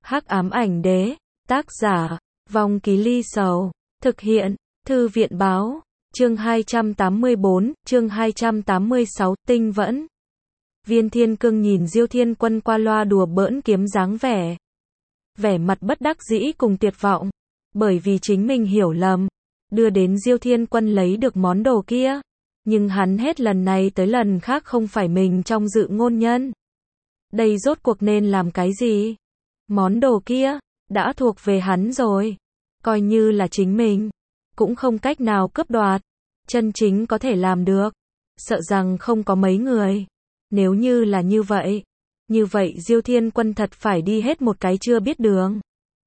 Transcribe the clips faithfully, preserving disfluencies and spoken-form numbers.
Hắc ám ảnh đế, tác giả, Vong Ký Ly Sầu, thực hiện, Thư viện báo, chương hai trăm tám mươi bốn, chương hai trăm tám mươi sáu, tinh vẫn. Viên Thiên Cương nhìn Diêu Thiên Quân qua loa đùa bỡn kiếm dáng vẻ. Vẻ mặt bất đắc dĩ cùng tuyệt vọng, bởi vì chính mình hiểu lầm, đưa đến Diêu Thiên Quân lấy được món đồ kia. Nhưng hắn hết lần này tới lần khác không phải mình trong dự ngôn nhân. Đây rốt cuộc nên làm cái gì? Món đồ kia, đã thuộc về hắn rồi. Coi như là chính mình, cũng không cách nào cướp đoạt. Chân chính có thể làm được, sợ rằng không có mấy người. Nếu như là như vậy, như vậy Diêu Thiên Quân thật phải đi hết một cái chưa biết đường.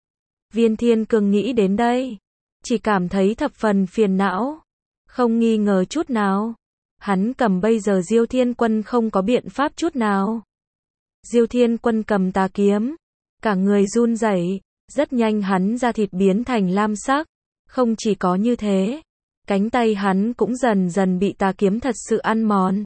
Viên Thiên Cương nghĩ đến đây, chỉ cảm thấy thập phần phiền não. Không nghi ngờ chút nào, hắn cầm bây giờ Diêu Thiên Quân không có biện pháp chút nào. Diêu Thiên Quân cầm tà kiếm, cả người run rẩy, rất nhanh hắn da thịt biến thành lam sắc. Không chỉ có như thế, cánh tay hắn cũng dần dần bị tà kiếm thật sự ăn mòn.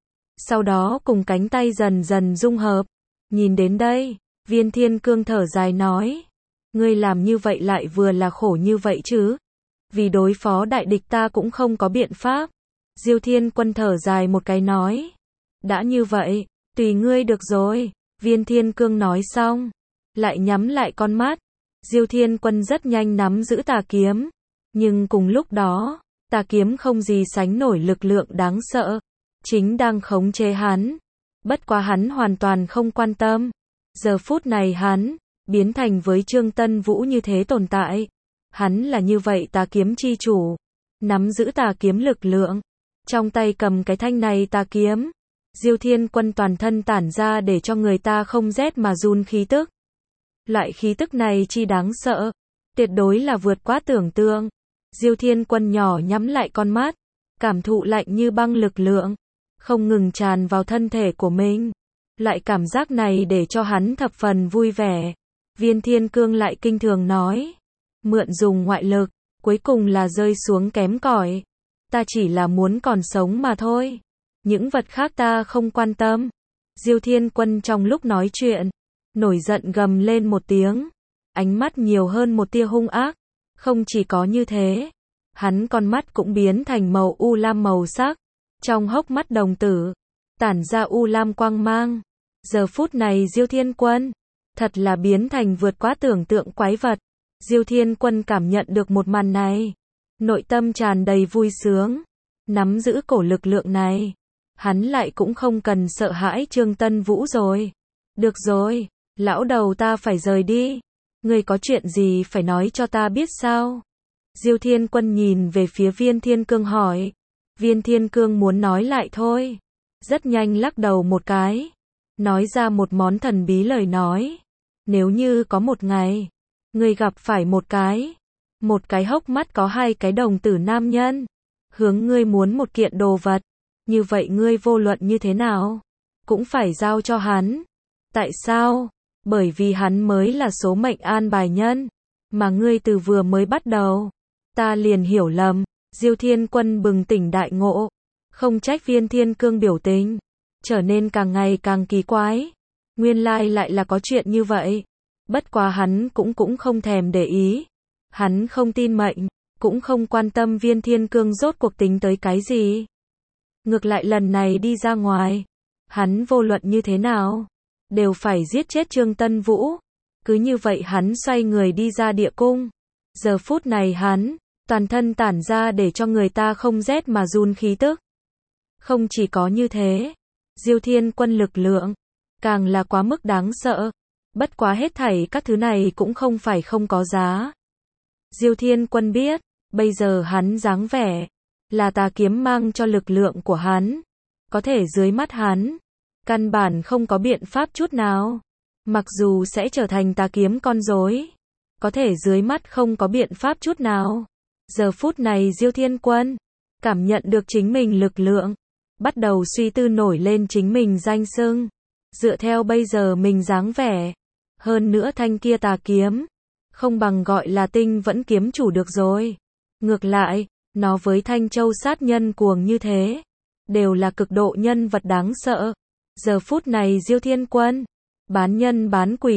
Sau đó cùng cánh tay dần dần dung hợp. Nhìn đến đây, Viên Thiên Cương thở dài nói, ngươi làm như vậy lại vừa là khổ như vậy chứ. Vì đối phó đại địch ta cũng không có biện pháp. Diêu Thiên Quân thở dài một cái nói, đã như vậy, tùy ngươi được rồi. Viên Thiên Cương nói xong, lại nhắm lại con mắt. Diêu Thiên Quân rất nhanh nắm giữ tà kiếm, nhưng cùng lúc đó, tà kiếm không gì sánh nổi lực lượng đáng sợ, chính đang khống chế hắn. Bất quá hắn hoàn toàn không quan tâm. Giờ phút này hắn biến thành với Trương Tân Vũ như thế tồn tại. Hắn là như vậy tà kiếm chi chủ, nắm giữ tà kiếm lực lượng, trong tay cầm cái thanh này tà kiếm. Diêu Thiên Quân toàn thân tản ra để cho người ta không rét mà run khí tức. Loại khí tức này chi đáng sợ, tuyệt đối là vượt quá tưởng tượng. Diêu Thiên Quân nhỏ nhắm lại con mắt, cảm thụ lạnh như băng lực lượng, không ngừng tràn vào thân thể của mình. Loại cảm giác này để cho hắn thập phần vui vẻ. Viên Thiên Cương lại kinh thường nói, mượn dùng ngoại lực, cuối cùng là rơi xuống kém cỏi. Ta chỉ là muốn còn sống mà thôi. Những vật khác ta không quan tâm. Diêu Thiên Quân trong lúc nói chuyện, nổi giận gầm lên một tiếng, ánh mắt nhiều hơn một tia hung ác. Không chỉ có như thế, hắn con mắt cũng biến thành màu u lam màu sắc, trong hốc mắt đồng tử tản ra u lam quang mang. Giờ phút này Diêu Thiên Quân thật là biến thành vượt quá tưởng tượng quái vật. Diêu Thiên Quân cảm nhận được một màn này, nội tâm tràn đầy vui sướng. Nắm giữ cổ lực lượng này, hắn lại cũng không cần sợ hãi Trương Tân Vũ rồi. Được rồi, lão đầu, ta phải rời đi. Ngươi có chuyện gì phải nói cho ta biết sao? Diêu Thiên Quân nhìn về phía Viên Thiên Cương hỏi. Viên Thiên Cương muốn nói lại thôi, rất nhanh lắc đầu một cái, nói ra một món thần bí lời nói. Nếu như có một ngày, ngươi gặp phải một cái, một cái hốc mắt có hai cái đồng tử nam nhân, hướng ngươi muốn một kiện đồ vật, như vậy ngươi vô luận như thế nào, cũng phải giao cho hắn. Tại sao? Bởi vì hắn mới là số mệnh an bài nhân, mà ngươi từ vừa mới bắt đầu, ta liền hiểu lầm. Diêu Thiên Quân bừng tỉnh đại ngộ, không trách Viên Thiên Cương biểu tình trở nên càng ngày càng kỳ quái. Nguyên lai lại là có chuyện như vậy. Bất quá hắn cũng cũng không thèm để ý. Hắn không tin mệnh, cũng không quan tâm Viên Thiên Cương rốt cuộc tính tới cái gì. Ngược lại lần này đi ra ngoài, hắn vô luận như thế nào, đều phải giết chết Trương Tân Vũ. Cứ như vậy hắn xoay người đi ra địa cung. Giờ phút này hắn toàn thân tản ra để cho người ta không rét mà run khí tức. Không chỉ có như thế, Diêu Thiên Quân lực lượng càng là quá mức đáng sợ. Bất quá hết thảy các thứ này cũng không phải không có giá. Diêu Thiên Quân biết, bây giờ hắn dáng vẻ là tà kiếm mang cho lực lượng của hắn, có thể dưới mắt hắn căn bản không có biện pháp chút nào. Mặc dù sẽ trở thành tà kiếm con rối, có thể dưới mắt không có biện pháp chút nào. Giờ phút này Diêu Thiên Quân cảm nhận được chính mình lực lượng, bắt đầu suy tư nổi lên chính mình danh xưng. Dựa theo bây giờ mình dáng vẻ, hơn nữa thanh kia tà kiếm, không bằng gọi là tinh vẫn kiếm chủ được rồi. Ngược lại, nó với Thanh Châu sát nhân cuồng như thế, đều là cực độ nhân vật đáng sợ. Giờ phút này Diêu Thiên Quân bán nhân bán quỷ,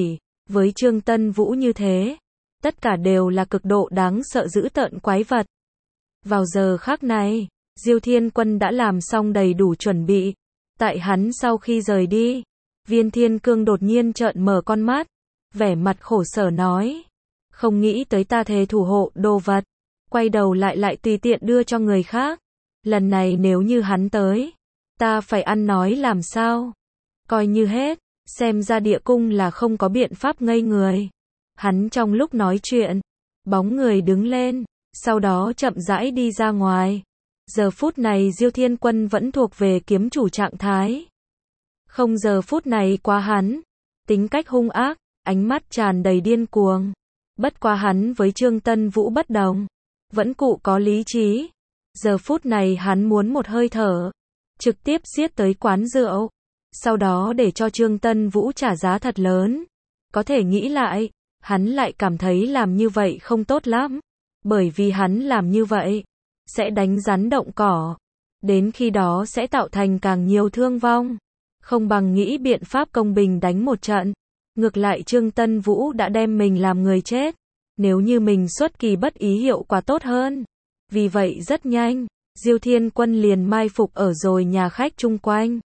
Với Trương Tân Vũ như thế, tất cả đều là cực độ đáng sợ dữ tợn quái vật. Vào giờ khắc này, Diêu Thiên Quân đã làm xong đầy đủ chuẩn bị. Tại hắn sau khi rời đi, Viên Thiên Cương đột nhiên trợn mở con mắt, vẻ mặt khổ sở nói. Không nghĩ tới ta thề thủ hộ đồ vật, quay đầu lại lại tùy tiện đưa cho người khác. Lần này nếu như hắn tới, ta phải ăn nói làm sao? Coi như hết, xem ra địa cung là không có biện pháp ngây người. Hắn trong lúc nói chuyện, bóng người đứng lên, sau đó chậm rãi đi ra ngoài. Giờ phút này Diêu Thiên Quân vẫn thuộc về kiếm chủ trạng thái. Không giờ phút này quá hắn, tính cách hung ác, ánh mắt tràn đầy điên cuồng. Bất quá hắn với Trương Tân Vũ bất đồng, vẫn cụ có lý trí. Giờ phút này hắn muốn một hơi thở, trực tiếp giết tới quán rượu, sau đó để cho Trương Tân Vũ trả giá thật lớn. Có thể nghĩ lại, hắn lại cảm thấy làm như vậy không tốt lắm, bởi vì hắn làm như vậy sẽ đánh rắn động cỏ, đến khi đó sẽ tạo thành càng nhiều thương vong. Không bằng nghĩ biện pháp công bình đánh một trận. Ngược lại Trương Tân Vũ đã đem mình làm người chết, nếu như mình xuất kỳ bất ý hiệu quả tốt hơn. Vì vậy rất nhanh, Diêu Thiên Quân liền mai phục ở rồi nhà khách chung quanh.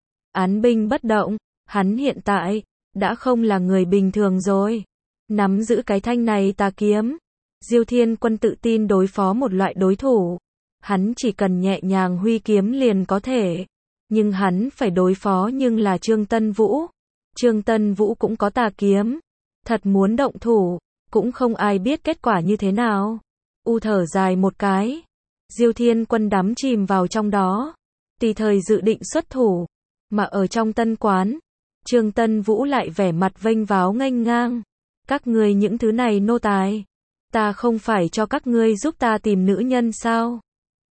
Án binh bất động, hắn hiện tại đã không là người bình thường rồi. Nắm giữ cái thanh này tà kiếm, Diêu Thiên Quân tự tin đối phó một loại đối thủ. Hắn chỉ cần nhẹ nhàng huy kiếm liền có thể. Nhưng hắn phải đối phó nhưng là Trương Tân Vũ. Trương Tân Vũ cũng có tà kiếm. Thật muốn động thủ, cũng không ai biết kết quả như thế nào. U thở dài một cái. Diêu Thiên Quân đắm chìm vào trong đó. Tùy thời dự định xuất thủ. Mà ở trong tân quán, Trương Tân Vũ lại vẻ mặt vênh váo nghênh ngang. Các ngươi những thứ này nô tài. Ta không phải cho các ngươi giúp ta tìm nữ nhân sao?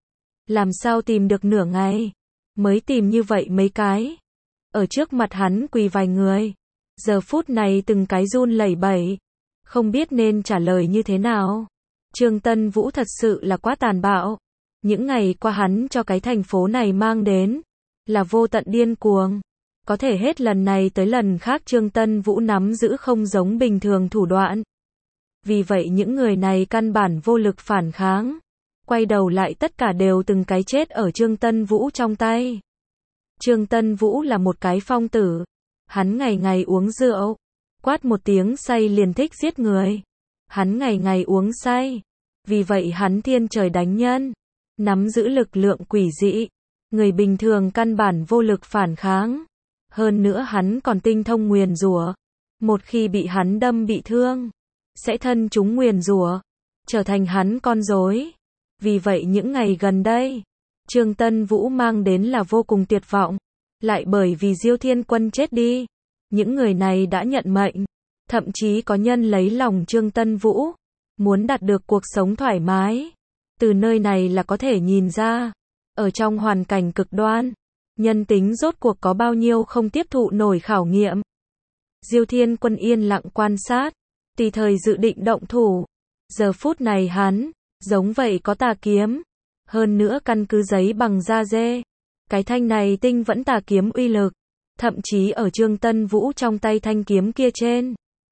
Làm sao tìm được nửa ngày? Mới tìm như vậy mấy cái. Ở trước mặt hắn quỳ vài người. Giờ phút này từng cái run lẩy bẩy. Không biết nên trả lời như thế nào. Trương Tân Vũ thật sự là quá tàn bạo. Những ngày qua hắn cho cái thành phố này mang đến là vô tận điên cuồng. Có thể hết lần này tới lần khác Trương Tân Vũ nắm giữ không giống bình thường thủ đoạn. Vì vậy những người này căn bản vô lực phản kháng. Quay đầu lại tất cả đều từng cái chết ở Trương Tân Vũ trong tay. Trương Tân Vũ là một cái phong tử. Hắn ngày ngày uống rượu. Quát một tiếng say liền thích giết người. Hắn ngày ngày uống say. Vì vậy hắn thiên trời đánh nhân. Nắm giữ lực lượng quỷ dị. Người bình thường căn bản vô lực phản kháng. Hơn nữa hắn còn tinh thông nguyền rủa. Một khi bị hắn đâm bị thương, sẽ thân chúng nguyền rủa, trở thành hắn con rối. Vì vậy những ngày gần đây, Trương Tân Vũ mang đến là vô cùng tuyệt vọng. Lại bởi vì Diêu Thiên Quân chết đi, những người này đã nhận mệnh. Thậm chí có nhân lấy lòng Trương Tân Vũ, muốn đạt được cuộc sống thoải mái. Từ nơi này là có thể nhìn ra, ở trong hoàn cảnh cực đoan, nhân tính rốt cuộc có bao nhiêu không tiếp thụ nổi khảo nghiệm. Diêu Thiên Quân yên lặng quan sát, tùy thời dự định động thủ. Giờ phút này hắn, giống vậy có tà kiếm. Hơn nữa căn cứ giấy bằng da dê. Cái thanh này tinh vẫn tà kiếm uy lực. Thậm chí ở Trương Tân Vũ trong tay thanh kiếm kia trên.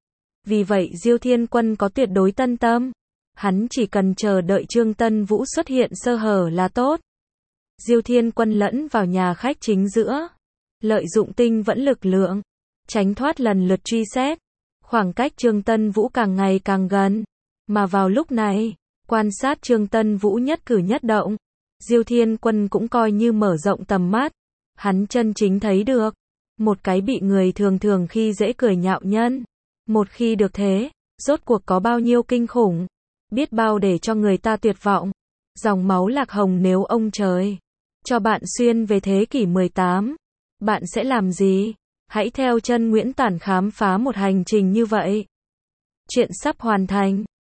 Vì vậy Diêu Thiên Quân có tuyệt đối tân tâm. Hắn chỉ cần chờ đợi Trương Tân Vũ xuất hiện sơ hở là tốt. Diêu Thiên Quân lẫn vào nhà khách chính giữa. Lợi dụng tinh vẫn lực lượng. Tránh thoát lần lượt truy xét. Khoảng cách Trương Tân Vũ càng ngày càng gần. Mà vào lúc này, quan sát Trương Tân Vũ nhất cử nhất động. Diêu Thiên Quân cũng coi như mở rộng tầm mắt. Hắn chân chính thấy được. Một cái bị người thường thường khi dễ cười nhạo nhân. Một khi được thế, rốt cuộc có bao nhiêu kinh khủng. Biết bao để cho người ta tuyệt vọng. Dòng máu lạc hồng nếu ông trời cho bạn xuyên về thế kỷ mười tám. Bạn sẽ làm gì? Hãy theo chân Nguyễn Tản khám phá một hành trình như vậy. Chuyện sắp hoàn thành.